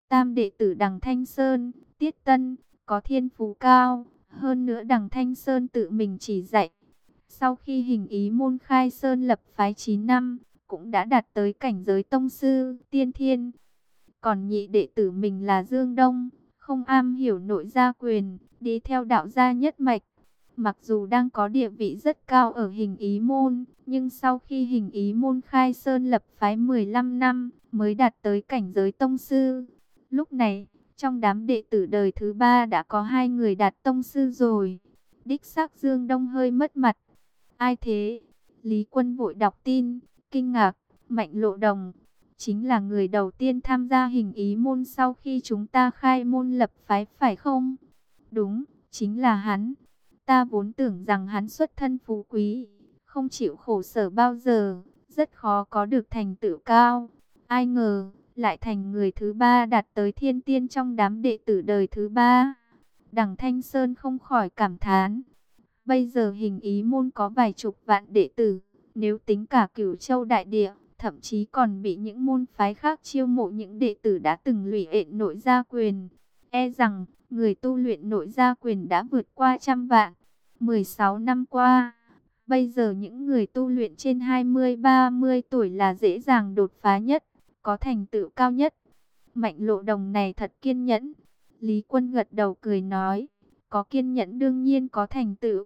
Tam đệ tử Đằng Thanh Sơn, Tiết Tân, có thiên phú cao, hơn nữa Đằng Thanh Sơn tự mình chỉ dạy. Sau khi Hình Ý môn khai sơn lập phái 9 năm, cũng đã đạt tới cảnh giới tông sư, tiên thiên. Còn nhị đệ tử mình là Dương Đông, không am hiểu nội gia quyền, đi theo đạo gia nhất mạch. Mặc dù đang có địa vị rất cao ở Hình Ý môn, nhưng sau khi Hình Ý môn khai sơn lập phái 15 năm, mới đạt tới cảnh giới tông sư. Lúc này, trong đám đệ tử đời thứ ba đã có 2 người đạt tông sư rồi. Đích xác Dương Đông hơi mất mặt. Ai thế? Lý Quân vội đọc tin, kinh ngạc, Mạnh Lộ Đồng chính là người đầu tiên tham gia Hình Ý môn sau khi chúng ta khai môn lập phái phải không? Đúng, chính là hắn. Ta vốn tưởng rằng hắn xuất thân phú quý, không chịu khổ sở bao giờ, rất khó có được thành tựu cao. Ai ngờ, lại thành người thứ ba đạt tới thiên tiên trong đám đệ tử đời thứ ba. Đằng Thanh Sơn không khỏi cảm thán. Bây giờ Hình Ý môn có vài chục vạn đệ tử, nếu tính cả Cửu Châu đại địa, thậm chí còn bị những môn phái khác chiêu mộ những đệ tử đã từng lụy ện nội gia quyền. E rằng, người tu luyện nội gia quyền đã vượt qua 100 vạn. 16 năm qua, bây giờ những người tu luyện trên 20-30 tuổi là dễ dàng đột phá nhất, có thành tựu cao nhất. Mạnh Lộ Đồng này thật kiên nhẫn. Lý Quân gật đầu cười nói, có kiên nhẫn đương nhiên có thành tựu.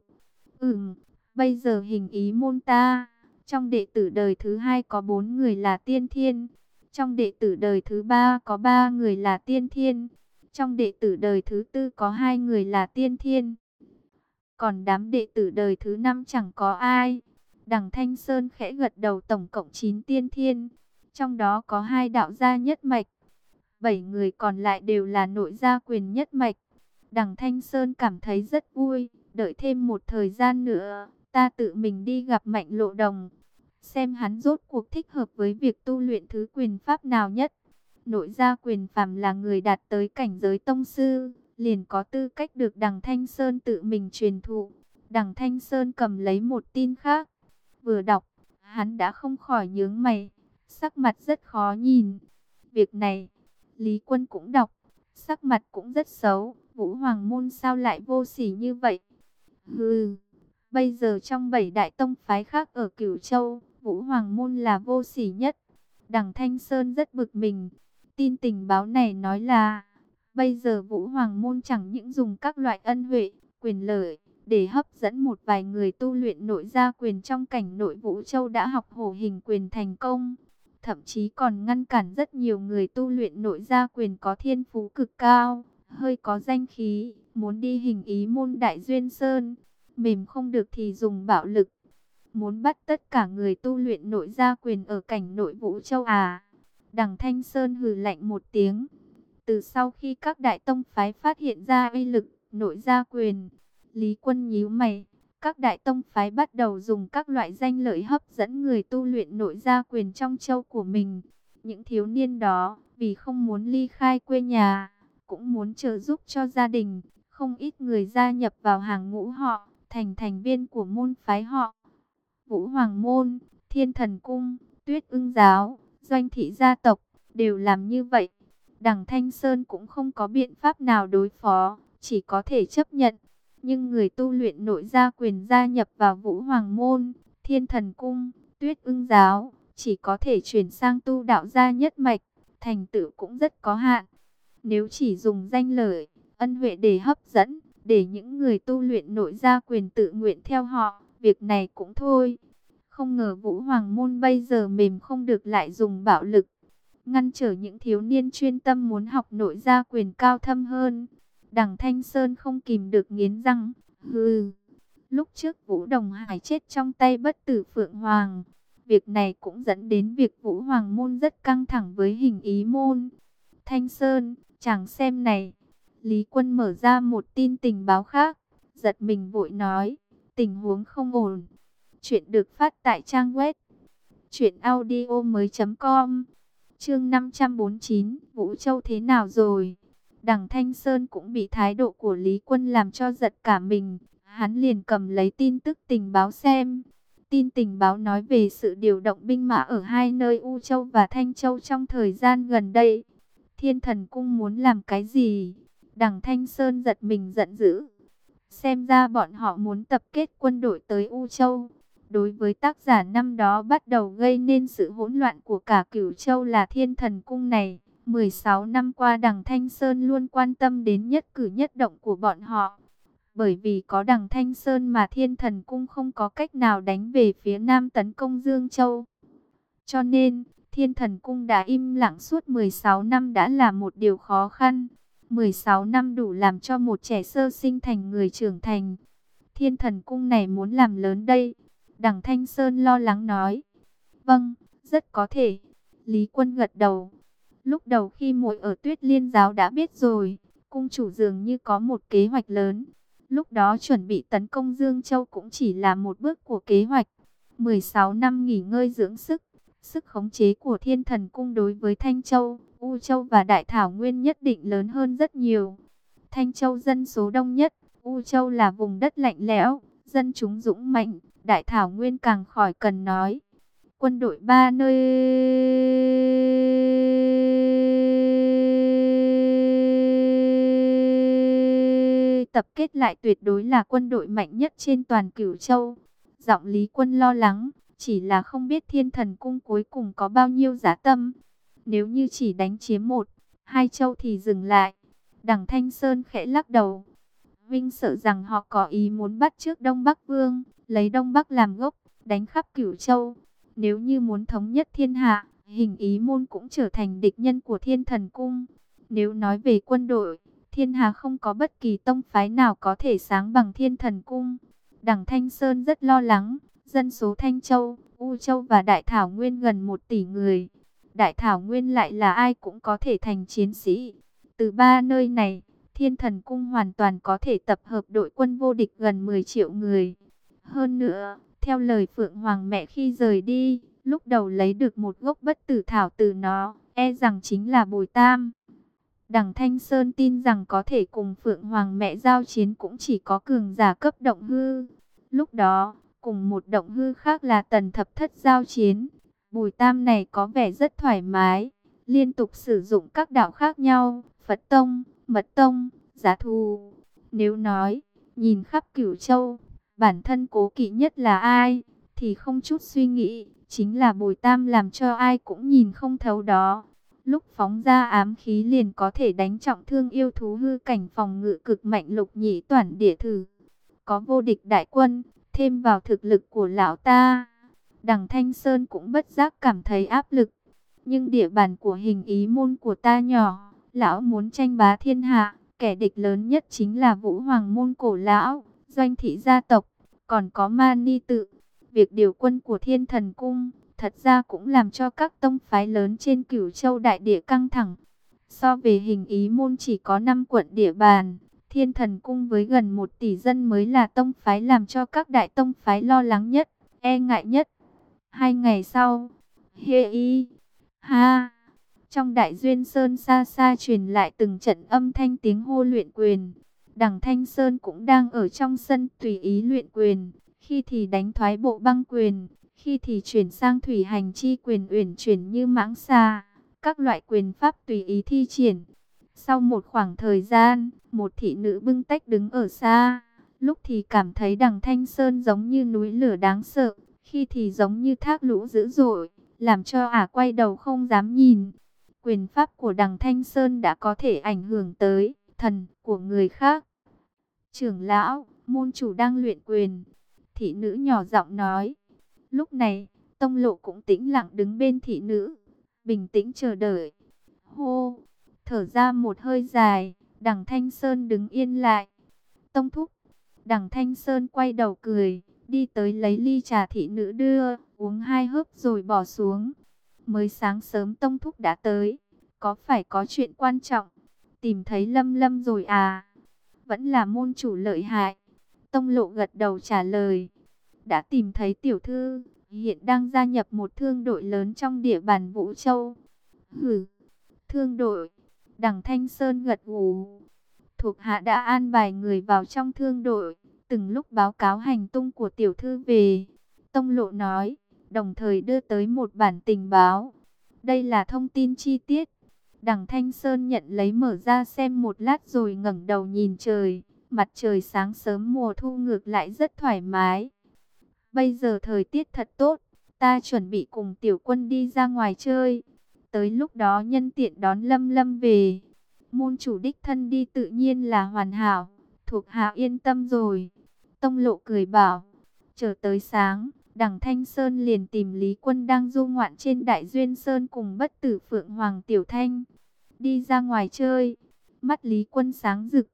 Bây giờ Hình Ý môn ta, trong đệ tử đời thứ hai có 4 người là tiên thiên, trong đệ tử đời thứ ba có 3 người là tiên thiên, trong đệ tử đời thứ tư có 2 người là tiên thiên. Còn đám đệ tử đời thứ năm chẳng có ai. Đằng Thanh Sơn khẽ gật đầu, tổng cộng 9 tiên thiên, trong đó có 2 đạo gia nhất mạch, 7 người còn lại đều là nội gia quyền nhất mạch. Đằng Thanh Sơn cảm thấy rất vui, đợi thêm một thời gian nữa, ta tự mình đi gặp Mạnh Lộ Đồng, xem hắn rốt cuộc thích hợp với việc tu luyện thứ quyền pháp nào nhất. Nội gia quyền phàm là người đạt tới cảnh giới tông sư, liền có tư cách được Đằng Thanh Sơn tự mình truyền thụ. Đằng Thanh Sơn cầm lấy một tin khác, vừa đọc, hắn đã không khỏi nhướng mày, sắc mặt rất khó nhìn. Việc này, Lý Quân cũng đọc, sắc mặt cũng rất xấu. Vũ Hoàng môn sao lại vô sỉ như vậy? Hừ, bây giờ trong 7 đại tông phái khác ở Cửu Châu, Vũ Hoàng môn là vô sỉ nhất. Đằng Thanh Sơn rất bực mình. Tin tình báo này nói là, bây giờ Vũ Hoàng môn chẳng những dùng các loại ân huệ, quyền lợi, để hấp dẫn một vài người tu luyện nội gia quyền trong cảnh nội Vũ Châu đã học hổ hình quyền thành công. Thậm chí còn ngăn cản rất nhiều người tu luyện nội gia quyền có thiên phú cực cao, hơi có danh khí, muốn đi Hình Ý môn Đại Duyên Sơn, mềm không được thì dùng bạo lực. Muốn bắt tất cả người tu luyện nội gia quyền ở cảnh nội Vũ Châu à? Đằng Thanh Sơn hừ lạnh một tiếng. Từ sau khi các đại tông phái phát hiện ra uy lực nội gia quyền, Lý Quân nhíu mày. Các đại tông phái bắt đầu dùng các loại danh lợi hấp dẫn người tu luyện nội gia quyền trong châu của mình. Những thiếu niên đó, vì không muốn ly khai quê nhà, cũng muốn trợ giúp cho gia đình. Không ít người gia nhập vào hàng ngũ họ, thành thành viên của môn phái họ. Vũ Hoàng môn, Thiên Thần cung, Tuyết Ưng giáo, Doanh thị gia tộc đều làm như vậy. Đằng Thanh Sơn cũng không có biện pháp nào đối phó, chỉ có thể chấp nhận. Nhưng người tu luyện nội gia quyền gia nhập vào Vũ Hoàng môn, Thiên Thần cung, Tuyết Ưng giáo, chỉ có thể chuyển sang tu đạo gia nhất mạch, thành tựu cũng rất có hạn. Nếu chỉ dùng danh lợi, ân huệ để hấp dẫn, để những người tu luyện nội gia quyền tự nguyện theo họ, việc này cũng thôi. Không ngờ Vũ Hoàng môn bây giờ mềm không được lại dùng bạo lực, ngăn trở những thiếu niên chuyên tâm muốn học nội gia quyền cao thâm hơn. Đằng Thanh Sơn không kìm được nghiến răng, hừ. Lúc trước Vũ Đồng Hải chết trong tay Bất Tử Phượng Hoàng, việc này cũng dẫn đến việc Vũ Hoàng môn rất căng thẳng với Hình Ý môn. Thanh Sơn, chàng xem này. Lý Quân mở ra một tin tình báo khác, giật mình vội nói, tình huống không ổn. Chuyện được phát tại trang web truyệnaudiomoi.com. Chương 549, Vũ Châu thế nào rồi? Đằng Thanh Sơn cũng bị thái độ của Lý Quân làm cho giật cả mình. Hắn liền cầm lấy tin tức tình báo xem. Tin tình báo nói về sự điều động binh mã ở hai nơi U Châu và Thanh Châu trong thời gian gần đây. Thiên Thần Cung muốn làm cái gì? Đằng Thanh Sơn giật mình giận dữ. Xem ra bọn họ muốn tập kết quân đội tới U Châu. Đối với tác giả năm đó bắt đầu gây nên sự hỗn loạn của cả Cửu Châu là Thiên Thần Cung này. 16 năm qua đằng Thanh Sơn luôn quan tâm đến nhất cử nhất động của bọn họ. Bởi vì có đằng Thanh Sơn mà Thiên Thần Cung không có cách nào đánh về phía Nam tấn công Dương Châu. Cho nên, Thiên Thần Cung đã im lặng suốt 16 năm đã là một điều khó khăn. 16 năm đủ làm cho một trẻ sơ sinh thành người trưởng thành. Thiên Thần Cung này muốn làm lớn đây. Đằng Thanh Sơn lo lắng nói. Vâng, rất có thể. Lý Quân gật đầu. Lúc đầu khi muội ở Tuyết Liên Giáo đã biết rồi. Cung chủ dường như có một kế hoạch lớn. Lúc đó chuẩn bị tấn công Dương Châu cũng chỉ là một bước của kế hoạch. 16 năm nghỉ ngơi dưỡng sức. Sức khống chế của Thiên Thần Cung đối với Thanh Châu, U Châu và Đại Thảo Nguyên nhất định lớn hơn rất nhiều. Thanh Châu dân số đông nhất, U Châu là vùng đất lạnh lẽo, dân chúng dũng mạnh, Đại Thảo Nguyên càng khỏi cần nói. Quân đội ba nơi tập kết lại tuyệt đối là quân đội mạnh nhất trên toàn Cửu Châu. Giọng Lý Quân lo lắng, chỉ là không biết Thiên Thần Cung cuối cùng có bao nhiêu dã tâm. Nếu như chỉ đánh chiếm 1, 2 châu thì dừng lại. Đằng Thanh Sơn khẽ lắc đầu. Vinh sợ rằng họ có ý muốn bắt trước Đông Bắc Vương, lấy Đông Bắc làm gốc, đánh khắp Cửu Châu. Nếu như muốn thống nhất thiên hạ, Hình Ý Môn cũng trở thành địch nhân của Thiên Thần Cung. Nếu nói về quân đội, thiên hạ không có bất kỳ tông phái nào có thể sáng bằng Thiên Thần Cung. Đằng Thanh Sơn rất lo lắng. Dân số Thanh Châu, U Châu và Đại Thảo Nguyên gần 1 tỷ người. Đại Thảo Nguyên lại là ai cũng có thể thành chiến sĩ. Từ 3 nơi này, Thiên Thần Cung hoàn toàn có thể tập hợp đội quân vô địch gần 10 triệu người. Hơn nữa, theo lời Phượng Hoàng mẹ khi rời đi, lúc đầu lấy được một gốc bất tử thảo từ nó, e rằng chính là Bồi Tam. Đằng Thanh Sơn tin rằng có thể cùng Phượng Hoàng mẹ giao chiến cũng chỉ có cường giả cấp động hư. Lúc đó, cùng một động hư khác là Tần Thập Thất giao chiến. Bùi Tam này có vẻ rất thoải mái, liên tục sử dụng các đạo khác nhau, Phật Tông, Mật Tông, Giá Thù. Nếu nói, nhìn khắp Cửu Châu, bản thân cố kỵ nhất là ai, thì không chút suy nghĩ, chính là Bùi Tam làm cho ai cũng nhìn không thấu đó. Lúc phóng ra ám khí liền có thể đánh trọng thương yêu thú hư cảnh phòng ngự cực mạnh Lục Nhĩ Toản Địa Thử. Có vô địch đại quân, thêm vào thực lực của lão ta, đằng Thanh Sơn cũng bất giác cảm thấy áp lực. Nhưng địa bàn của Hình Ý Môn của ta nhỏ, lão muốn tranh bá thiên hạ, kẻ địch lớn nhất chính là Vũ Hoàng Môn cổ lão, Doanh Thị gia tộc, còn có Mani Tự. Việc điều quân của Thiên Thần Cung, thật ra cũng làm cho các tông phái lớn trên Cửu Châu đại địa căng thẳng. So về Hình Ý Môn chỉ có 5 quận địa bàn, Thiên Thần Cung với gần 1 tỷ dân mới là tông phái làm cho các đại tông phái lo lắng nhất, e ngại nhất. 2 ngày sau, ha, trong Đại Duyên Sơn xa xa truyền lại từng trận âm thanh tiếng hô luyện quyền. Đằng Thanh Sơn cũng đang ở trong sân tùy ý luyện quyền, khi thì đánh thoái bộ băng quyền, khi thì chuyển sang thủy hành chi quyền uyển chuyển như mãng xà, các loại quyền pháp tùy ý thi triển. Sau một khoảng thời gian, một thị nữ bưng tách đứng ở xa, lúc thì cảm thấy đằng Thanh Sơn giống như núi lửa đáng sợ, khi thì giống như thác lũ dữ dội, làm cho ả quay đầu không dám nhìn. Quyền pháp của đằng Thanh Sơn đã có thể ảnh hưởng tới thần của người khác. Trưởng lão, môn chủ đang luyện quyền, thị nữ nhỏ giọng nói. Lúc này, Tông Lộ cũng tĩnh lặng đứng bên thị nữ, bình tĩnh chờ đợi. Hô, thở ra một hơi dài, đằng Thanh Sơn đứng yên lại. Tông thúc, đằng Thanh Sơn quay đầu cười, đi tới lấy ly trà thị nữ đưa, uống 2 hớp rồi bỏ xuống. Mới sáng sớm Tông thúc đã tới, có phải có chuyện quan trọng, tìm thấy Lâm Lâm rồi à? Vẫn là môn chủ lợi hại. Tông Lộ gật đầu trả lời, đã tìm thấy tiểu thư, hiện đang gia nhập một thương đội lớn trong địa bàn Vũ Châu. Hử, thương đội? Đằng Thanh Sơn gật gù. Thuộc hạ đã an bài người vào trong thương đội, từng lúc báo cáo hành tung của tiểu thư về. Tông Lộ nói, đồng thời đưa tới một bản tình báo. Đây là thông tin chi tiết. Đằng Thanh Sơn nhận lấy mở ra xem một lát rồi ngẩng đầu nhìn trời. Mặt trời sáng sớm mùa thu ngược lại rất thoải mái. Bây giờ thời tiết thật tốt, ta chuẩn bị cùng tiểu quân đi ra ngoài chơi. Tới lúc đó nhân tiện đón Lâm Lâm về. Môn chủ đích thân đi tự nhiên là hoàn hảo, thuộc hạ yên tâm rồi. Tông Lộ cười bảo, chờ tới sáng, đằng Thanh Sơn liền tìm Lý Quân đang du ngoạn trên Đại Duyên Sơn cùng Bất Tử Phượng Hoàng Tiểu Thanh. Đi ra ngoài chơi, mắt Lý Quân sáng rực.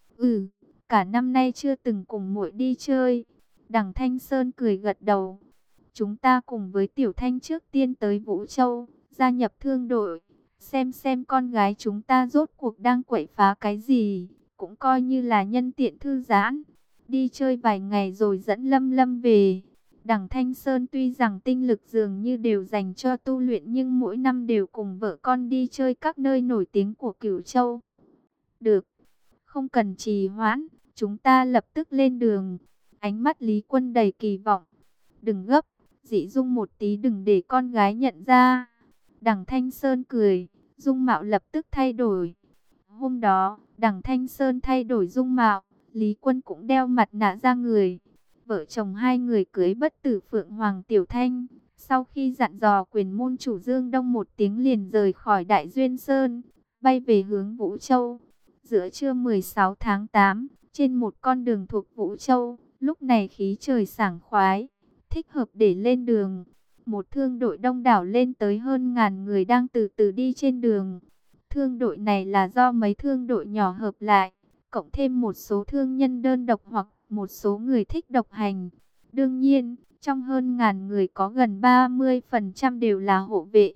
Cả năm nay chưa từng cùng muội đi chơi. Đằng Thanh Sơn cười gật đầu. Chúng ta cùng với Tiểu Thanh trước tiên tới Vũ Châu, gia nhập thương đội. Xem con gái chúng ta rốt cuộc đang quậy phá cái gì. Cũng coi như là nhân tiện thư giãn. Đi chơi vài ngày rồi dẫn Lâm Lâm về. Đằng Thanh Sơn tuy rằng tinh lực dường như đều dành cho tu luyện, nhưng mỗi năm đều cùng vợ con đi chơi các nơi nổi tiếng của Cửu Châu. Được, không cần trì hoãn, chúng ta lập tức lên đường. Ánh mắt Lý Quân đầy kỳ vọng. Đừng gấp, dĩ dung một tí đừng để con gái nhận ra. Đằng Thanh Sơn cười, dung mạo lập tức thay đổi. Hôm đó, đằng Thanh Sơn thay đổi dung mạo, Lý Quân cũng đeo mặt nạ ra người. Vợ chồng hai người cưới Bất Tử Phượng Hoàng Tiểu Thanh. Sau khi dặn dò quyền môn chủ Dương Đông một tiếng liền rời khỏi Đại Duyên Sơn, bay về hướng Vũ Châu. Giữa trưa 16 tháng 8, trên một con đường thuộc Vũ Châu, lúc này khí trời sảng khoái, thích hợp để lên đường. Một thương đội đông đảo lên tới hơn ngàn người đang từ từ đi trên đường. Thương đội này là do mấy thương đội nhỏ hợp lại, cộng thêm một số thương nhân đơn độc hoặc một số người thích độc hành. Đương nhiên, trong hơn ngàn người có gần 30% đều là hộ vệ.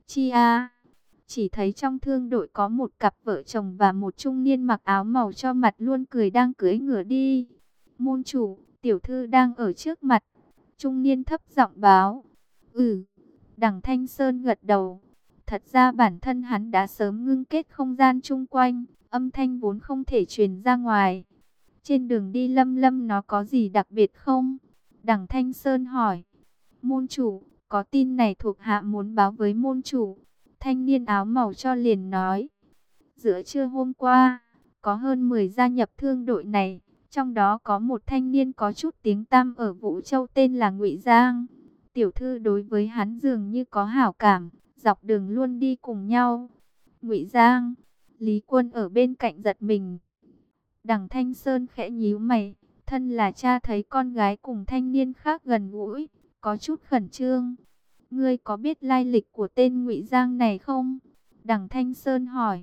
Chỉ thấy trong thương đội có một cặp vợ chồng và một trung niên mặc áo màu cho mặt luôn cười đang cưỡi ngựa đi. Môn chủ, tiểu thư đang ở trước mặt. Trung niên thấp giọng báo. Đằng Thanh Sơn gật đầu. Thật ra bản thân hắn đã sớm ngưng kết không gian chung quanh, âm thanh vốn không thể truyền ra ngoài. Trên đường đi Lâm Lâm nó có gì đặc biệt không? Đằng Thanh Sơn hỏi. Môn chủ, có tin này thuộc hạ muốn báo với môn chủ. Thanh niên áo màu cho liền nói. Giữa trưa hôm qua, có hơn 10 gia nhập thương đội này. Trong đó có một thanh niên có chút tiếng tăm ở Vũ Châu tên là Ngụy Giang. Tiểu thư đối với hắn dường như có hảo cảm, dọc đường luôn đi cùng nhau. Ngụy Giang, Lý Quân ở bên cạnh giật mình. Đằng Thanh Sơn khẽ nhíu mày, thân là cha thấy con gái cùng thanh niên khác gần gũi, có chút khẩn trương. Ngươi có biết lai lịch của tên Ngụy Giang này không? Đằng Thanh Sơn hỏi.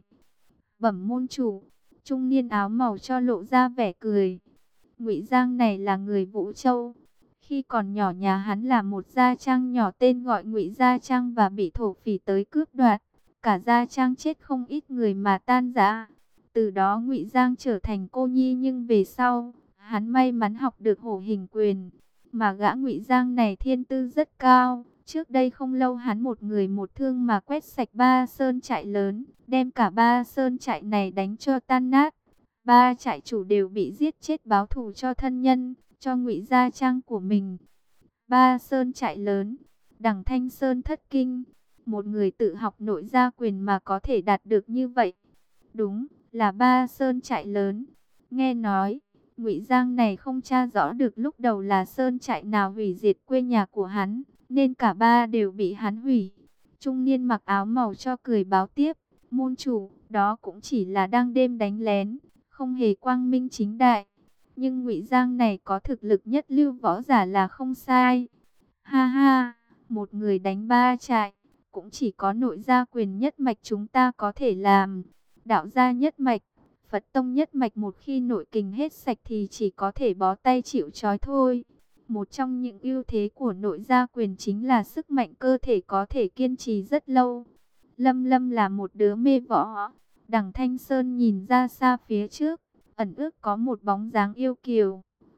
Bẩm môn chủ, trung niên áo màu cho lộ ra vẻ cười. Ngụy Giang này là người Vũ Châu. Khi còn nhỏ nhà hắn là một gia trang nhỏ tên gọi Ngụy Gia Trang và bị thổ phỉ tới cướp đoạt. Cả gia trang chết không ít người mà tan rã. Từ đó Ngụy Giang trở thành cô nhi, nhưng về sau, hắn may mắn học được hổ hình quyền. Mà gã Ngụy Giang này thiên tư rất cao. Trước đây không lâu hắn một người một thương mà quét sạch 3 sơn trại lớn, đem cả 3 sơn trại này đánh cho tan nát. 3 trại chủ đều bị giết chết báo thù cho thân nhân, cho Ngụy Gia Trang của mình. 3 sơn trại lớn, đằng Thanh Sơn thất kinh. Một người tự học nội gia quyền mà có thể đạt được như vậy. Đúng là 3 sơn trại lớn. Nghe nói, Ngụy Giang này không tra rõ được lúc đầu là sơn trại nào hủy diệt quê nhà của hắn, nên cả 3 đều bị hắn hủy. Trung niên mặc áo màu cho cười báo tiếp. Môn chủ, đó cũng chỉ là đang đêm đánh lén, không hề quang minh chính đại. Nhưng Ngụy Giang này có thực lực nhất lưu võ giả là không sai. Ha ha, một người đánh 3 trại, cũng chỉ có nội gia quyền nhất mạch chúng ta có thể làm. Đạo gia nhất mạch, Phật tông nhất mạch một khi nội kình hết sạch thì chỉ có thể bó tay chịu trói thôi. Một trong những ưu thế của nội gia quyền chính là sức mạnh cơ thể có thể kiên trì rất lâu. Lâm Lâm là một đứa mê võ. Đằng Thanh Sơn nhìn ra xa phía trước, ẩn ước có một bóng dáng yêu kiều.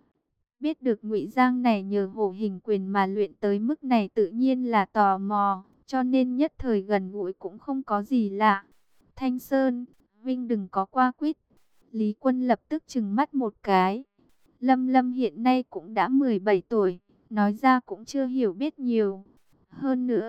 Biết được Ngụy Giang này nhờ hổ hình quyền mà luyện tới mức này tự nhiên là tò mò, cho nên nhất thời gần gũi cũng không có gì lạ. Thanh Sơn, Vinh đừng có qua quýt. Lý Quân lập tức trừng mắt một cái. Lâm Lâm hiện nay cũng đã 17 tuổi, nói ra cũng chưa hiểu biết nhiều. Hơn nữa,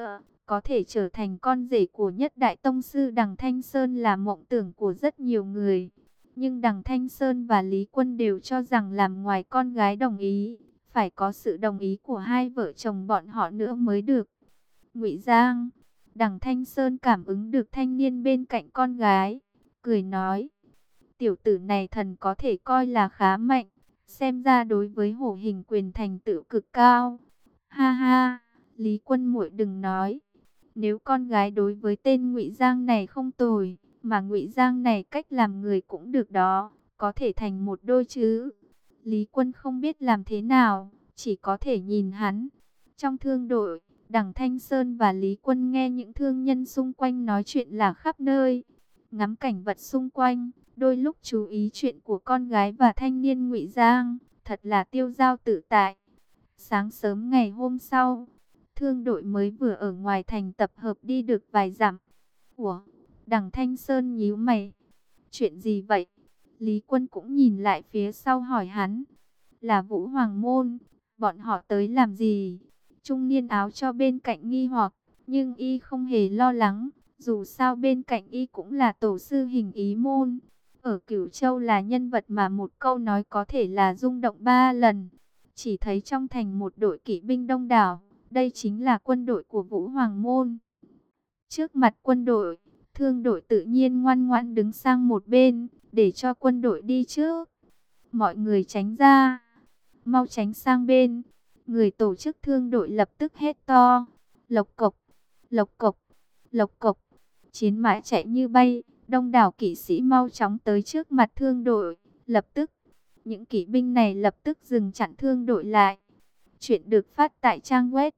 có thể trở thành con rể của nhất đại tông sư Đằng Thanh Sơn là mộng tưởng của rất nhiều người. Nhưng Đằng Thanh Sơn và Lý Quân đều cho rằng làm ngoài con gái đồng ý, phải có sự đồng ý của hai vợ chồng bọn họ nữa mới được. Ngụy Giang, Đằng Thanh Sơn cảm ứng được thanh niên bên cạnh con gái, cười nói: tiểu tử này thần có thể coi là khá mạnh, xem ra đối với hổ hình quyền thành tựu cực cao. Ha ha, Lý Quân muội đừng nói, nếu con gái đối với tên Ngụy Giang này không tồi, mà Ngụy Giang này cách làm người cũng được đó, có thể thành một đôi chứ. Lý Quân không biết làm thế nào, chỉ có thể nhìn hắn. Trong thương đội, Đằng Thanh Sơn và Lý Quân nghe những thương nhân xung quanh nói chuyện là khắp nơi, ngắm cảnh vật xung quanh, đôi lúc chú ý chuyện của con gái và thanh niên Ngụy Giang, thật là tiêu dao tự tại. Sáng sớm ngày hôm sau, thương đội mới vừa ở ngoài thành tập hợp đi được vài dặm. Ủa, Đằng Thanh Sơn nhíu mày. Chuyện gì vậy? Lý Quân cũng nhìn lại phía sau hỏi hắn. Là Vũ Hoàng Môn, bọn họ tới làm gì? Trung niên áo cho bên cạnh nghi hoặc, nhưng y không hề lo lắng. Dù sao bên cạnh y cũng là tổ sư Hình Ý Môn. Ở Cửu Châu là nhân vật mà một câu nói có thể là rung động 3 lần. Chỉ thấy trong thành một đội kỵ binh đông đảo, đây chính là quân đội của Vũ Hoàng Môn. Trước mặt quân đội, thương đội tự nhiên ngoan ngoãn đứng sang một bên, để cho quân đội đi trước. Mọi người tránh ra, mau tránh sang bên. Người tổ chức thương đội lập tức hét to: lộc cộc, lộc cộc, lộc cộc. Chiến mã chạy như bay, đông đảo kỵ sĩ mau chóng tới trước mặt thương đội. Lập tức, những kỵ binh này lập tức dừng chặn thương đội lại. Chuyện được phát tại trang web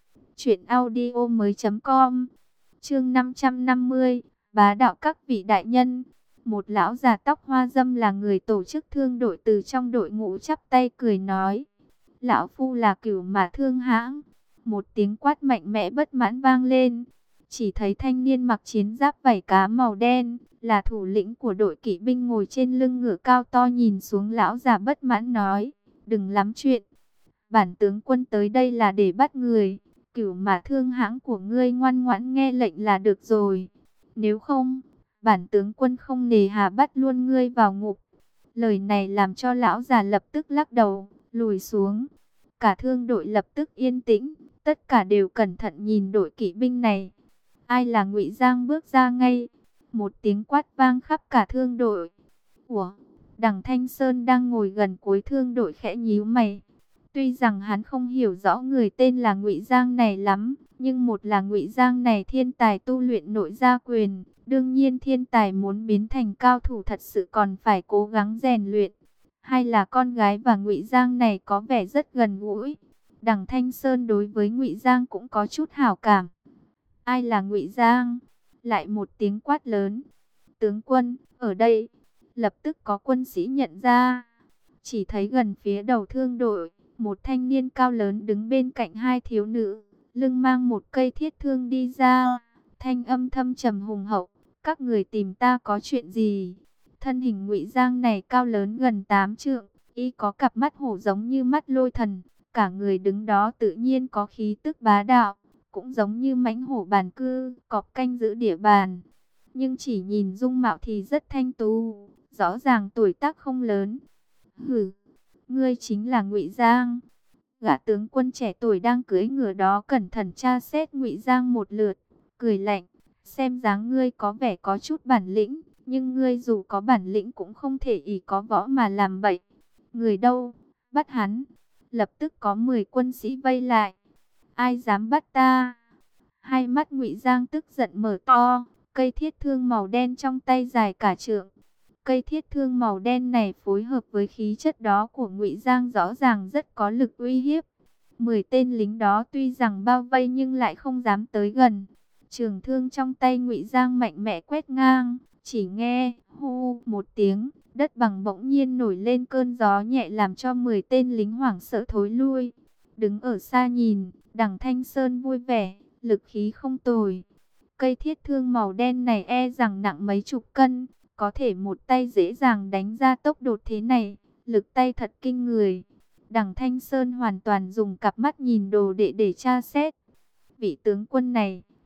truyệnaudiomoi.com. Chương 550, bá đạo các vị đại nhân. Một lão già tóc hoa râm là người tổ chức thương đội từ trong đội ngũ chắp tay cười nói: lão phu là Cửu Mã Thương hãng. Một tiếng quát mạnh mẽ bất mãn vang lên. Chỉ thấy thanh niên mặc chiến giáp vảy cá màu đen, là thủ lĩnh của đội kỵ binh, ngồi trên lưng ngựa cao to nhìn xuống lão già bất mãn nói: đừng lắm chuyện, bản tướng quân tới đây là để bắt người. Cửu Mã Thương hãng của ngươi ngoan ngoãn nghe lệnh là được rồi. Nếu không, bản tướng quân không nề hà bắt luôn ngươi vào ngục. Lời này làm cho lão già lập tức lắc đầu, lùi xuống. Cả thương đội lập tức yên tĩnh, tất cả đều cẩn thận nhìn đội kỵ binh này. Ai là Ngụy Giang bước ra ngay. Một tiếng quát vang khắp cả thương đội. Ủa, Đằng Thanh Sơn đang ngồi gần cuối thương đội khẽ nhíu mày. Tuy rằng hắn không hiểu rõ người tên là Ngụy Giang này lắm, nhưng một là Ngụy Giang này thiên tài tu luyện nội gia quyền, đương nhiên thiên tài muốn biến thành cao thủ thật sự còn phải cố gắng rèn luyện. Hai là con gái và Ngụy Giang này có vẻ rất gần gũi. Đằng Thanh Sơn đối với Ngụy Giang cũng có chút hảo cảm. Ai là Ngụy Giang? Lại một tiếng quát lớn. Tướng quân, ở đây. Lập tức có quân sĩ nhận ra. Chỉ thấy gần phía đầu thương đội, một thanh niên cao lớn đứng bên cạnh hai thiếu nữ, lưng mang một cây thiết thương đi ra. Thanh âm thâm trầm hùng hậu: các người tìm ta có chuyện gì? Thân hình Ngụy Giang này cao lớn gần 8 trượng, y có cặp mắt hổ giống như mắt lôi thần, cả người đứng đó tự nhiên có khí tức bá đạo, cũng giống như mãnh hổ bàn cư, cọp canh giữ địa bàn. Nhưng chỉ nhìn dung mạo thì rất thanh tú, rõ ràng tuổi tác không lớn. Hử, ngươi chính là Ngụy Giang? Gã tướng quân trẻ tuổi đang cưỡi ngựa đó cẩn thận tra xét Ngụy Giang một lượt, cười lạnh: xem dáng ngươi có vẻ có chút bản lĩnh, nhưng ngươi dù có bản lĩnh cũng không thể ỷ có võ mà làm bậy. Người đâu? Bắt hắn! Lập tức có 10 quân sĩ vây lại. Ai dám bắt ta? Hai mắt Ngụy Giang tức giận mở to, cây thiết thương màu đen trong tay dài cả trượng. Cây thiết thương màu đen này phối hợp với khí chất đó của Ngụy Giang rõ ràng rất có lực uy hiếp. 10 tên lính đó tuy rằng bao vây nhưng lại không dám tới gần. Trường thương trong tay Ngụy Giang mạnh mẽ quét ngang, chỉ nghe hô một tiếng, đất bằng bỗng nhiên nổi lên cơn gió nhẹ làm cho 10 tên lính hoảng sợ thối lui. Đứng ở xa nhìn, Đằng Thanh Sơn vui vẻ, lực khí không tồi. Cây thiết thương màu đen này e rằng nặng mấy chục cân, có thể một tay dễ dàng đánh ra tốc độ thế này, lực tay thật kinh người. Đằng Thanh Sơn hoàn toàn dùng cặp mắt nhìn đồ đệ để tra xét. Vị tướng quân này,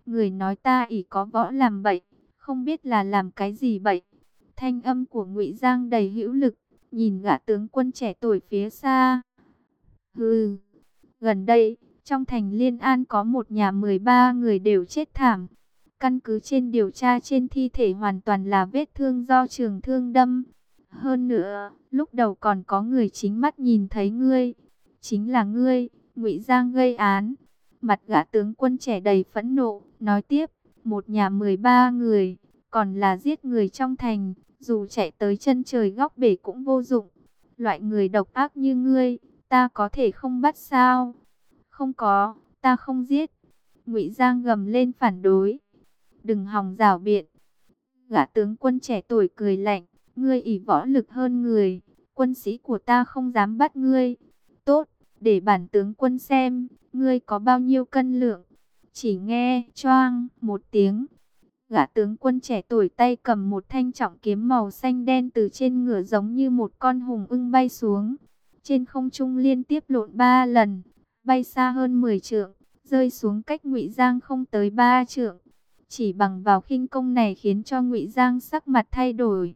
Người nói ta ỷ có võ làm bậy, không biết là làm cái gì bậy. Thanh âm của Ngụy Giang đầy hữu lực, nhìn gã tướng quân trẻ tuổi phía xa. Hừ, gần đây, trong thành Liên An có một nhà 13 người đều chết thảm. Căn cứ trên điều tra trên thi thể hoàn toàn là vết thương do trường thương đâm. Hơn nữa, lúc đầu còn có người chính mắt nhìn thấy ngươi. Chính là ngươi, Ngụy Giang gây án. Mặt gã tướng quân trẻ đầy phẫn nộ, nói tiếp, một nhà 13 người, còn là giết người trong thành, dù chạy tới chân trời góc bể cũng vô dụng. Loại người độc ác như ngươi, ta có thể không bắt sao? Không có, ta không giết. Ngụy Giang gầm lên phản đối. Đừng hòng rảo biện. Gã tướng quân trẻ tuổi cười lạnh, ngươi ỷ võ lực hơn người, quân sĩ của ta không dám bắt ngươi. Tốt, để bản tướng quân xem, ngươi có bao nhiêu cân lượng. Chỉ nghe choang một tiếng, gã tướng quân trẻ tuổi tay cầm một thanh trọng kiếm màu xanh đen từ trên ngựa giống như một con hùng ưng bay xuống. Trên không trung liên tiếp lộn 3 lần, bay xa hơn 10 trượng, rơi xuống cách Ngụy Giang không tới 3 trượng. Chỉ bằng vào khinh công này khiến cho Ngụy Giang sắc mặt thay đổi.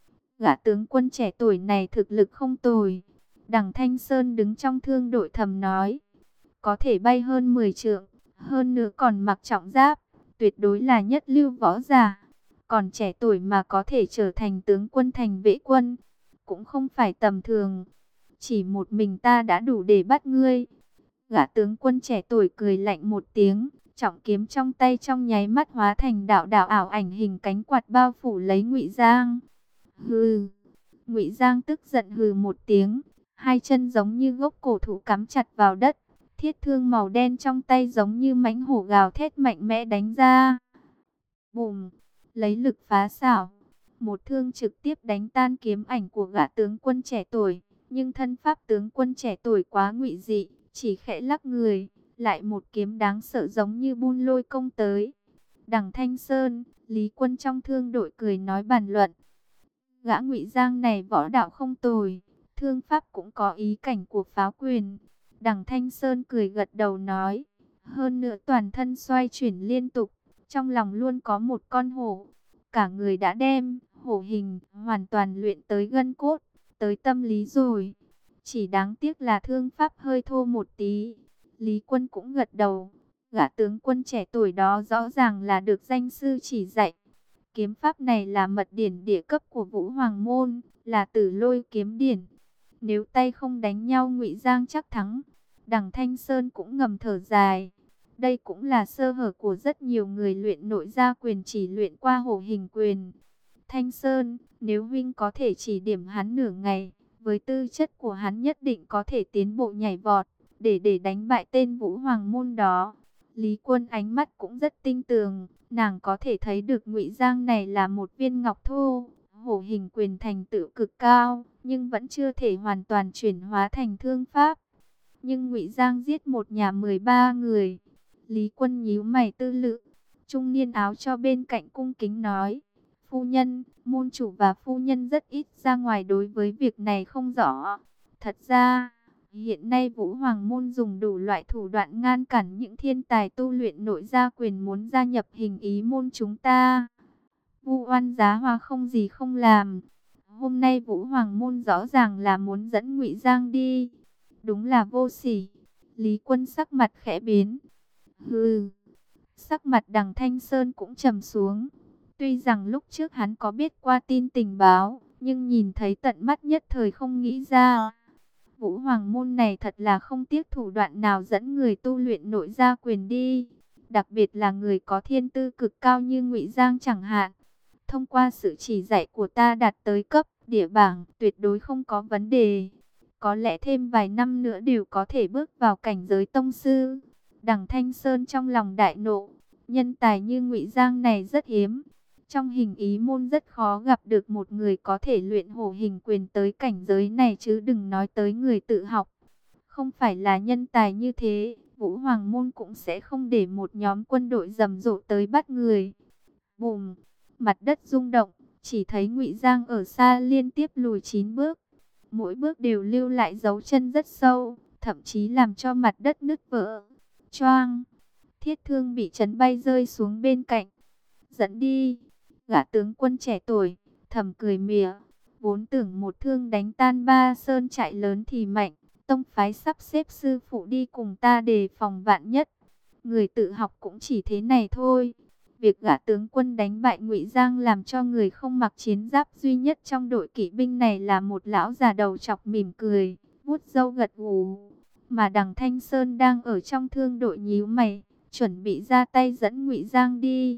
Gã tướng quân trẻ tuổi này thực lực không tồi. Đằng Thanh Sơn đứng trong thương đội thầm nói, có thể bay hơn 10 trượng, hơn nữa còn mặc trọng giáp, tuyệt đối là nhất lưu võ giả. Còn trẻ tuổi mà có thể trở thành tướng quân thành vệ quân, cũng không phải tầm thường. Chỉ một mình ta đã đủ để bắt ngươi. Gã tướng quân trẻ tuổi cười lạnh một tiếng, trọng kiếm trong tay trong nháy mắt hóa thành đạo đạo ảo ảnh hình cánh quạt bao phủ lấy Ngụy Giang. Hừ. Ngụy Giang tức giận hừ một tiếng, hai chân giống như gốc cổ thụ cắm chặt vào đất, thiết thương màu đen trong tay giống như mãnh hổ gào thét mạnh mẽ đánh ra. Bùm, lấy lực phá xảo, một thương trực tiếp đánh tan kiếm ảnh của gã tướng quân trẻ tuổi, nhưng thân pháp tướng quân trẻ tuổi quá ngụy dị, chỉ khẽ lắc người, lại một kiếm đáng sợ giống như buôn lôi công tới. Đằng Thanh Sơn, Lý Quân trong thương đội cười nói bàn luận. Gã Ngụy Giang này võ đạo không tồi, thương pháp cũng có ý cảnh của pháo quyền. Đằng Thanh Sơn cười gật đầu nói, hơn nữa toàn thân xoay chuyển liên tục, trong lòng luôn có một con hổ. Cả người đã đem hổ hình hoàn toàn luyện tới gân cốt, tới tâm lý rồi. Chỉ đáng tiếc là thương pháp hơi thô một tí. Lý Quân cũng gật đầu, gã tướng quân trẻ tuổi đó rõ ràng là được danh sư chỉ dạy. Kiếm pháp này là mật điển địa cấp của Vũ Hoàng Môn, là Tử Lôi kiếm điển. Nếu tay không đánh nhau Ngụy Giang chắc thắng. Đằng Thanh Sơn cũng ngầm thở dài. Đây cũng là sơ hở của rất nhiều người luyện nội gia quyền chỉ luyện qua hổ hình quyền. Thanh Sơn, nếu huynh có thể chỉ điểm hắn nửa ngày, với tư chất của hắn nhất định có thể tiến bộ nhảy vọt, để đánh bại tên Vũ Hoàng Môn đó. Lý Quân ánh mắt cũng rất tinh tường, nàng có thể thấy được Ngụy Giang này là một viên ngọc thô, hổ hình quyền thành tựu cực cao, nhưng vẫn chưa thể hoàn toàn chuyển hóa thành thương pháp. Nhưng Ngụy Giang giết một nhà 13 người. Lý Quân nhíu mày tư lự, trung niên áo cho bên cạnh cung kính nói, phu nhân, môn chủ và phu nhân rất ít ra ngoài, đối với việc này không rõ. Thật ra, hiện nay Vũ Hoàng Môn dùng đủ loại thủ đoạn ngăn cản những thiên tài tu luyện nội gia quyền muốn gia nhập Hình Ý Môn chúng ta. Vu oan giá hoa không gì không làm. Hôm nay Vũ Hoàng Môn rõ ràng là muốn dẫn Ngụy Giang đi. Đúng là vô sỉ. Lý Quân sắc mặt khẽ biến. Hừ. Sắc mặt Đằng Thanh Sơn cũng trầm xuống. Tuy rằng lúc trước hắn có biết qua tin tình báo, nhưng nhìn thấy tận mắt nhất thời không nghĩ ra. Vũ Hoàng Môn này thật là không tiếc thủ đoạn nào dẫn người tu luyện nội gia quyền đi. Đặc biệt là người có thiên tư cực cao như Ngụy Giang chẳng hạn. Thông qua sự chỉ dạy của ta đạt tới cấp địa bảng, tuyệt đối không có vấn đề. Có lẽ thêm vài năm nữa đều có thể bước vào cảnh giới tông sư. Đằng Thanh Sơn trong lòng đại nộ, nhân tài như Ngụy Giang này rất hiếm. Trong Hình Ý Môn rất khó gặp được một người có thể luyện hổ hình quyền tới cảnh giới này, chứ đừng nói tới người tự học. Không phải là nhân tài như thế, Vũ Hoàng Môn cũng sẽ không để một nhóm quân đội rầm rộ tới bắt người. Bùm, mặt đất rung động, chỉ thấy Ngụy Giang ở xa liên tiếp lùi 9 bước. Mỗi bước đều lưu lại dấu chân rất sâu, thậm chí làm cho mặt đất nứt vỡ. Choang! Thiết thương bị chấn bay rơi xuống bên cạnh. Dẫn đi. Gã tướng quân trẻ tuổi thầm cười mỉa. Vốn tưởng một thương đánh tan ba sơn trại lớn thì mạnh. Tông phái sắp xếp sư phụ đi cùng ta đề phòng vạn nhất. Người tự học cũng chỉ thế này thôi. Việc gã tướng quân đánh bại Ngụy Giang làm cho người không mặc chiến giáp duy nhất trong đội kỵ binh này là một lão già đầu trọc mỉm cười, vuốt râu gật gù. Mà đằng Thanh Sơn đang ở trong thương đội nhíu mày, chuẩn bị ra tay dẫn Ngụy Giang đi.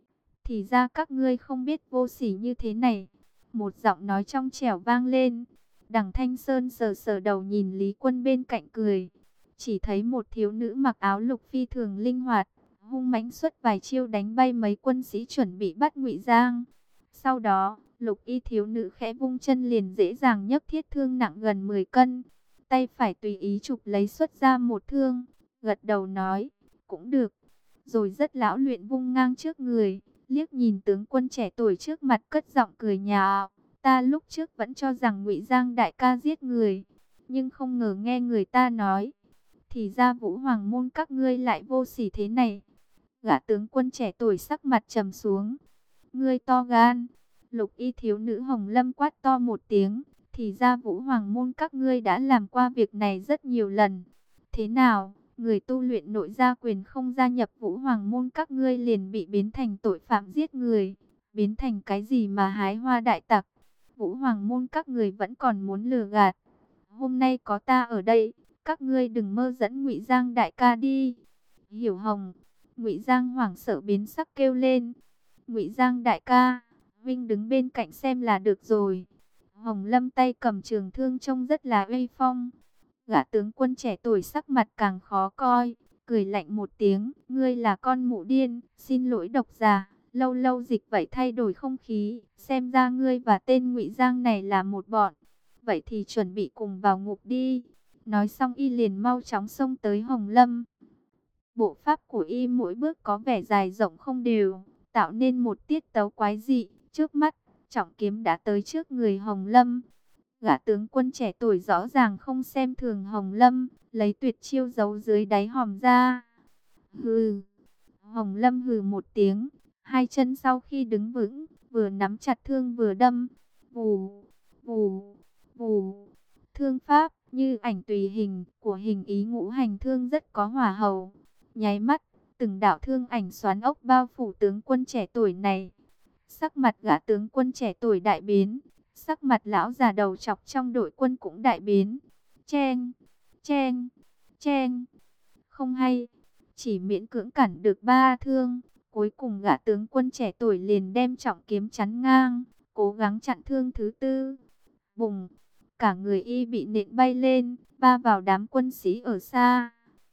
Thì ra các ngươi không biết vô sỉ như thế này. Một giọng nói trong trẻo vang lên. Đằng Thanh Sơn sờ sờ đầu nhìn Lý Quân bên cạnh cười. Chỉ thấy một thiếu nữ mặc áo lục phi thường linh hoạt, hung mãnh xuất vài chiêu đánh bay mấy quân sĩ chuẩn bị bắt Ngụy Giang. Sau đó, lục y thiếu nữ khẽ vung chân liền dễ dàng nhấc thiết thương nặng gần 10 cân. Tay phải tùy ý chụp lấy xuất ra một thương, gật đầu nói, cũng được. Rồi rất lão luyện vung ngang trước người, liếc nhìn tướng quân trẻ tuổi trước mặt cất giọng cười nhạo. Ta lúc trước vẫn cho rằng Ngụy Giang đại ca giết người, nhưng không ngờ nghe người ta nói, thì ra Vũ Hoàng môn các ngươi lại vô sỉ thế này. Gã tướng quân trẻ tuổi sắc mặt trầm xuống. Ngươi to gan. Lục y thiếu nữ Hồng Lâm quát to một tiếng. Thì ra Vũ Hoàng môn các ngươi đã làm qua việc này rất nhiều lần. Thế nào, người tu luyện nội gia quyền không gia nhập Vũ Hoàng môn các ngươi liền bị biến thành tội phạm giết người. Biến thành cái gì mà hái hoa đại tặc. Vũ Hoàng môn các người vẫn còn muốn lừa gạt. Hôm nay có ta ở đây, các ngươi đừng mơ dẫn Ngụy Giang đại ca đi. Hiểu Hồng. Ngụy Giang hoảng sợ biến sắc kêu lên. Ngụy Giang đại ca, Vinh đứng bên cạnh xem là được rồi. Hồng Lâm tay cầm trường thương trông rất là uy phong. Gã tướng quân trẻ tuổi sắc mặt càng khó coi, cười lạnh một tiếng. Ngươi là con mụ điên, xin lỗi độc giả. Lâu lâu dịch vậy thay đổi không khí, xem ra ngươi và tên Ngụy Giang này là một bọn. Vậy thì chuẩn bị cùng vào ngục đi. Nói xong y liền mau chóng xông tới Hồng Lâm. Bộ pháp của y mỗi bước có vẻ dài rộng không đều, tạo nên một tiết tấu quái dị. Trước mắt, trọng kiếm đã tới trước người Hồng Lâm. Gã tướng quân trẻ tuổi rõ ràng không xem thường Hồng Lâm, lấy tuyệt chiêu giấu dưới đáy hòm ra. Hừ. Hồng Lâm hừ một tiếng, hai chân sau khi đứng vững, vừa nắm chặt thương vừa đâm. Vù, vù, vù. Thương pháp như ảnh tùy hình của hình ý ngũ hành thương rất có hỏa hầu. Nháy mắt, từng đạo thương ảnh xoắn ốc bao phủ tướng quân trẻ tuổi này. Sắc mặt gã tướng quân trẻ tuổi đại biến, sắc mặt lão già đầu trọc trong đội quân cũng đại biến. Chen, chen, chen. Không hay, chỉ miễn cưỡng cản được 3 thương. Cuối cùng gã tướng quân trẻ tuổi liền đem trọng kiếm chắn ngang, cố gắng chặn thương thứ 4. Bùng, cả người y bị nện bay lên, va vào đám quân sĩ ở xa.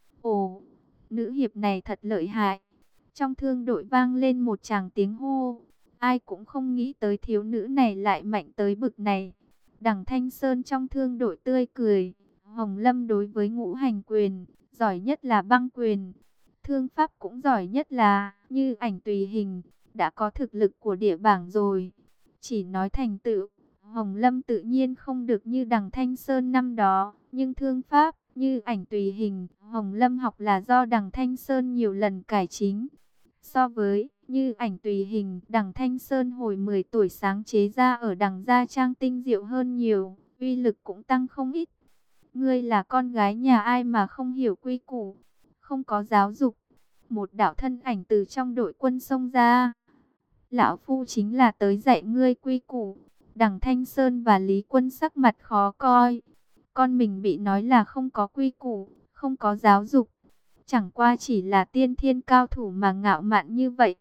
Ồ, nữ hiệp này thật lợi hại. Trong thương đội vang lên một tràng tiếng hô. Ai cũng không nghĩ tới thiếu nữ này lại mạnh tới bực này. Đằng Thanh Sơn trong thương đội tươi cười. Hồng Lâm đối với ngũ hành quyền, giỏi nhất là băng quyền. Thương pháp cũng giỏi nhất là như ảnh tùy hình. Đã có thực lực của địa bảng rồi. Chỉ nói thành tựu, Hồng Lâm tự nhiên không được như đằng Thanh Sơn năm đó. Nhưng thương pháp như ảnh tùy hình, Hồng Lâm học là do đằng Thanh Sơn nhiều lần cải chính. So với như ảnh tùy hình, đằng Thanh Sơn hồi 10 tuổi sáng chế ra ở đằng Gia Trang tinh diệu hơn nhiều, uy lực cũng tăng không ít. Ngươi là con gái nhà ai mà không hiểu quy củ, không có giáo dục. Một đạo thân ảnh từ trong đội quân xông ra. Lão phu chính là tới dạy ngươi quy củ. Đằng Thanh Sơn và Lý Quân sắc mặt khó coi. Con mình bị nói là không có quy củ, không có giáo dục. Chẳng qua chỉ là tiên thiên cao thủ mà ngạo mạn như vậy.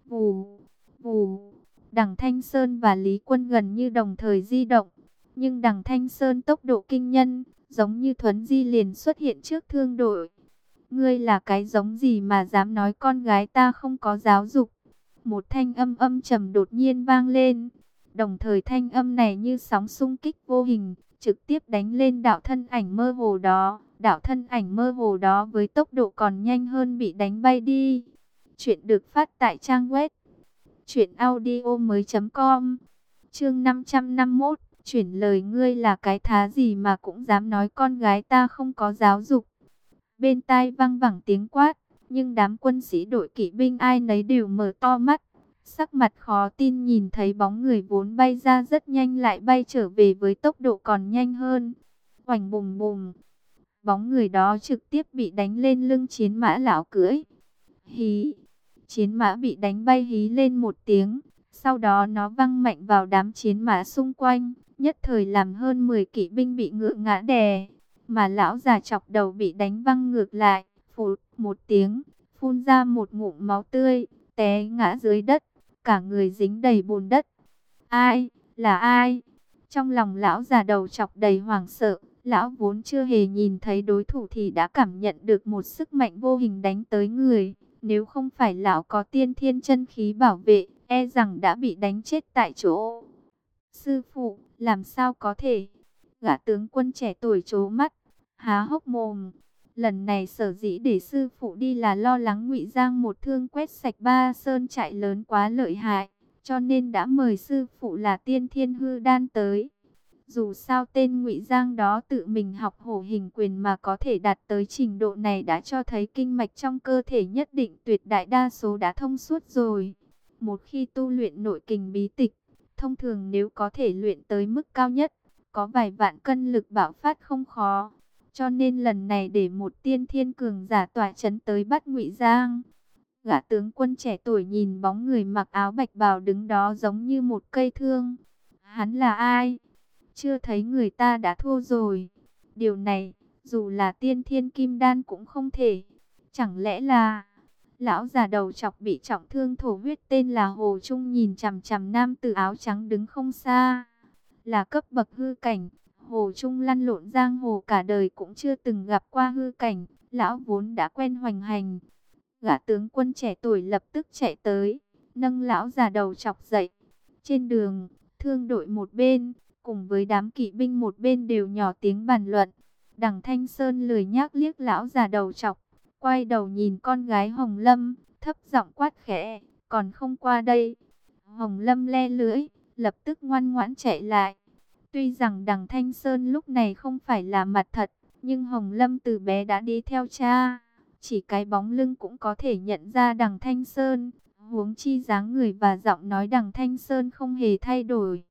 Vù, vù. Đằng Thanh Sơn và Lý Quân gần như đồng thời di động. Nhưng đằng Thanh Sơn tốc độ kinh nhân, giống như thuấn di liền xuất hiện trước thương đội. Ngươi là cái giống gì mà dám nói con gái ta không có giáo dục? Một thanh âm âm trầm đột nhiên vang lên. Đồng thời thanh âm này như sóng xung kích vô hình, trực tiếp đánh lên đạo thân ảnh mơ hồ đó. Đạo thân ảnh mơ hồ đó với tốc độ còn nhanh hơn bị đánh bay đi. Chuyện được phát tại trang web truyệnaudiomoi.com. Chương 551, chuyển lời ngươi là cái thá gì mà cũng dám nói con gái ta không có giáo dục. Bên tai vang vẳng tiếng quát, Nhưng đám quân sĩ đội kỵ binh ai nấy đều mở to mắt, sắc mặt khó tin nhìn thấy bóng người vốn bay ra rất nhanh lại bay trở về với tốc độ còn nhanh hơn. Oành bùng bùng, bóng người đó trực tiếp bị đánh lên lưng chiến mã lão cưỡi. Hí, chiến mã bị đánh bay hí lên một tiếng, sau đó nó văng mạnh vào đám chiến mã xung quanh, nhất thời làm hơn 10 kỵ binh bị ngựa ngã đè, mà lão già chọc đầu bị đánh văng ngược lại, phụt một tiếng, phun ra một ngụm máu tươi, té ngã dưới đất, cả người dính đầy bùn đất. Ai, là ai? Trong lòng lão già đầu chọc đầy hoảng sợ, lão vốn chưa hề nhìn thấy đối thủ thì đã cảm nhận được một sức mạnh vô hình đánh tới người. Nếu không phải lão có tiên thiên chân khí bảo vệ, e rằng đã bị đánh chết tại chỗ. Sư phụ, làm sao có thể? Gã tướng quân trẻ tuổi trố mắt, há hốc mồm. Lần này sở dĩ để sư phụ đi là lo lắng Ngụy Giang một thương quét sạch ba sơn trại lớn quá lợi hại, cho nên đã mời sư phụ là Tiên Thiên Hư Đan tới. Dù sao tên Ngụy Giang đó tự mình học hổ hình quyền mà có thể đạt tới trình độ này đã cho thấy kinh mạch trong cơ thể nhất định tuyệt đại đa số đã thông suốt rồi. Một khi tu luyện nội kình bí tịch, thông thường nếu có thể luyện tới mức cao nhất, có vài vạn cân lực bạo phát không khó. Cho nên lần này để một tiên thiên cường giả tỏa chấn tới bắt Ngụy Giang. Gã tướng quân trẻ tuổi nhìn bóng người mặc áo bạch bào đứng đó giống như một cây thương. Hắn là ai? Chưa thấy người ta đã thua rồi. Điều này, dù là tiên thiên kim đan cũng không thể. Chẳng lẽ là... Lão già đầu chọc bị trọng thương thổ huyết tên là Hồ Trung nhìn chằm chằm nam tử áo trắng đứng không xa. Là cấp bậc hư cảnh. Hồ Trung lăn lộn giang hồ cả đời cũng chưa từng gặp qua hư cảnh. Lão vốn đã quen hoành hành. Gã tướng quân trẻ tuổi lập tức chạy tới, nâng lão già đầu chọc dậy. Trên đường, thương đội một bên, cùng với đám kỵ binh một bên đều nhỏ tiếng bàn luận. Đằng Thanh Sơn lười nhác liếc lão già đầu chọc, quay đầu nhìn con gái Hồng Lâm, thấp giọng quát khẽ, còn không qua đây. Hồng Lâm le lưỡi, lập tức ngoan ngoãn chạy lại. Tuy rằng đằng Thanh Sơn lúc này không phải là mặt thật, nhưng Hồng Lâm từ bé đã đi theo cha. Chỉ cái bóng lưng cũng có thể nhận ra đằng Thanh Sơn, huống chi dáng người và giọng nói đằng Thanh Sơn không hề thay đổi.